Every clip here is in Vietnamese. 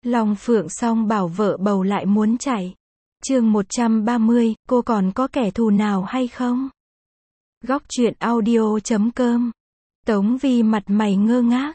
Long Phượng song bảo vợ bầu lại muốn chạy. Chương 130, cô còn có kẻ thù nào hay không? Góc truyện audio.com. Tống Vi mặt mày ngơ ngác.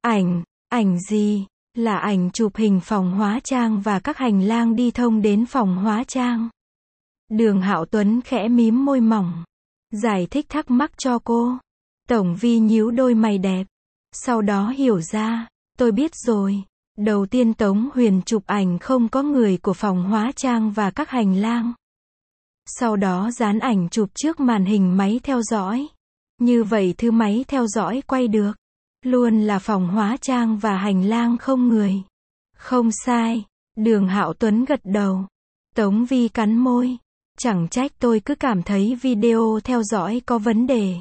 Ảnh gì? Là ảnh chụp hình phòng hóa trang và các hành lang đi thông đến phòng hóa trang. Đường Hạo Tuấn khẽ mím môi mỏng, giải thích thắc mắc cho cô. Tổng Vi nhíu đôi mày đẹp, sau đó hiểu ra, tôi biết rồi. Đầu tiên Tống Huyền chụp ảnh không có người của phòng hóa trang và các hành lang. Sau đó dán ảnh chụp trước màn hình máy theo dõi. Như vậy thứ máy theo dõi quay được luôn là phòng hóa trang và hành lang không người. Không sai, Đường Hạo Tuấn gật đầu. Tống Vi cắn môi. Chẳng trách tôi cứ cảm thấy video theo dõi có vấn đề.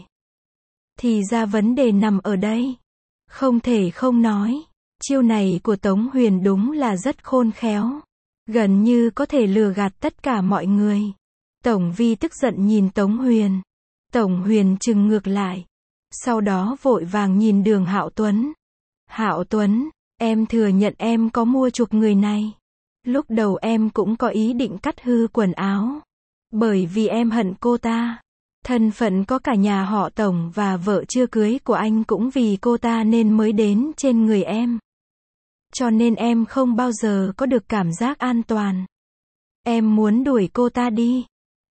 Thì ra vấn đề nằm ở đây. Không thể không nói, chiêu này của Tống Huyền đúng là rất khôn khéo. Gần như có thể lừa gạt tất cả mọi người. Tổng Vi tức giận nhìn Tống Huyền. Tổng Huyền trừng ngược lại. Sau đó vội vàng nhìn Đường Hạo Tuấn. Hạo Tuấn, em thừa nhận em có mua chuộc người này. Lúc đầu em cũng có ý định cắt hư quần áo. Bởi vì em hận cô ta. Thân phận có cả nhà họ Tổng và vợ chưa cưới của anh cũng vì cô ta nên mới đến trên người em. Cho nên em không bao giờ có được cảm giác an toàn. Em muốn đuổi cô ta đi.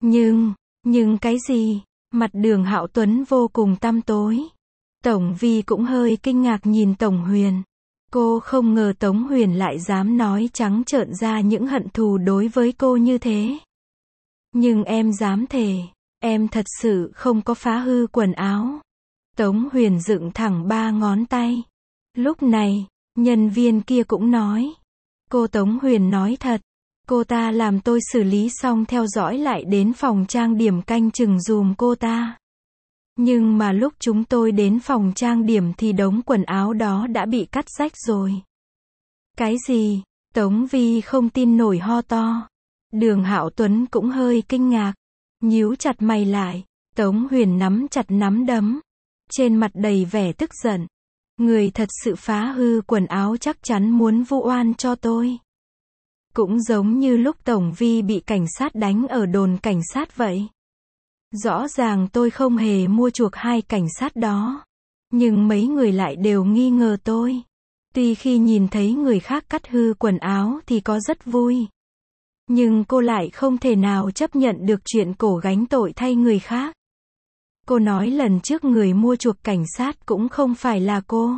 Nhưng cái gì? Mặt Đường Hạo Tuấn vô cùng tăm tối. Tổng Vi cũng hơi kinh ngạc nhìn Tổng Huyền. Cô không ngờ Tống Huyền lại dám nói trắng trợn ra những hận thù đối với cô như thế. Nhưng em dám thề, em thật sự không có phá hư quần áo. Tống Huyền dựng thẳng 3 ngón tay. Lúc này, nhân viên kia cũng nói. Cô Tống Huyền nói thật. Cô ta làm tôi xử lý xong theo dõi lại đến phòng trang điểm canh chừng dùm cô ta. Nhưng mà lúc chúng tôi đến phòng trang điểm thì đống quần áo đó đã bị cắt rách rồi. Cái gì? Tống Vi không tin nổi ho to. Đường Hạo Tuấn cũng hơi kinh ngạc, nhíu chặt mày lại. Tống Huyền nắm chặt nắm đấm, trên mặt đầy vẻ tức giận. Người thật sự phá hư quần áo chắc chắn muốn vu oan cho tôi. Cũng giống như lúc Tổng Vi bị cảnh sát đánh ở đồn cảnh sát vậy. Rõ ràng tôi không hề mua chuộc 2 cảnh sát đó. Nhưng mấy người lại đều nghi ngờ tôi. Tuy khi nhìn thấy người khác cắt hư quần áo thì có rất vui. Nhưng cô lại không thể nào chấp nhận được chuyện cổ gánh tội thay người khác. Cô nói lần trước người mua chuộc cảnh sát cũng không phải là cô.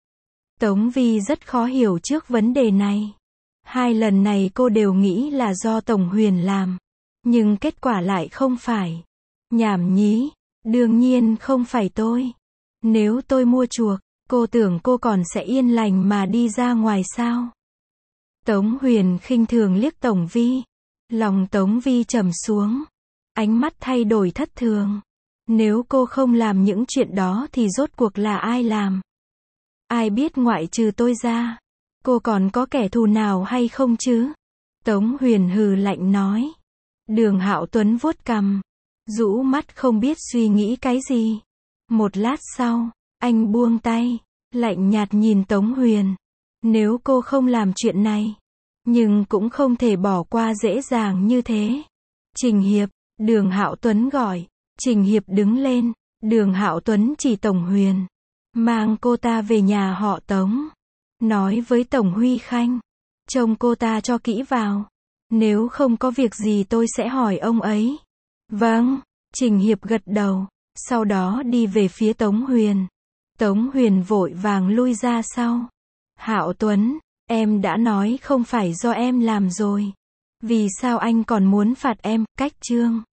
Tống Vi rất khó hiểu trước vấn đề này. 2 lần này cô đều nghĩ là do Tổng Huyền làm. Nhưng kết quả lại không phải. Nhảm nhí, đương nhiên không phải tôi. Nếu tôi mua chuộc, cô tưởng cô còn sẽ yên lành mà đi ra ngoài sao? Tống Huyền khinh thường liếc Tổng Vi. Lòng Tống Vi trầm xuống. Ánh mắt thay đổi thất thường. Nếu cô không làm những chuyện đó thì rốt cuộc là ai làm? Ai biết ngoại trừ tôi ra? Cô còn có kẻ thù nào hay không chứ? Tống Huyền hừ lạnh nói. Đường Hạo Tuấn vuốt cằm, rũ mắt không biết suy nghĩ cái gì. Một lát sau, anh buông tay, lạnh nhạt nhìn Tống Huyền. Nếu cô không làm chuyện này, nhưng cũng không thể bỏ qua dễ dàng như thế. Trình Hiệp, Đường Hạo Tuấn gọi. Trình Hiệp đứng lên. Đường Hạo Tuấn chỉ Tổng Huyền. Mang cô ta về nhà họ Tống. Nói với Tổng Huy Khanh. Trông cô ta cho kỹ vào. Nếu không có việc gì tôi sẽ hỏi ông ấy. Vâng. Trình Hiệp gật đầu. Sau đó đi về phía Tống Huyền. Tống Huyền vội vàng lui ra sau. Hạo Tuấn, em đã nói không phải do em làm rồi. Vì sao anh còn muốn phạt em? Cách chương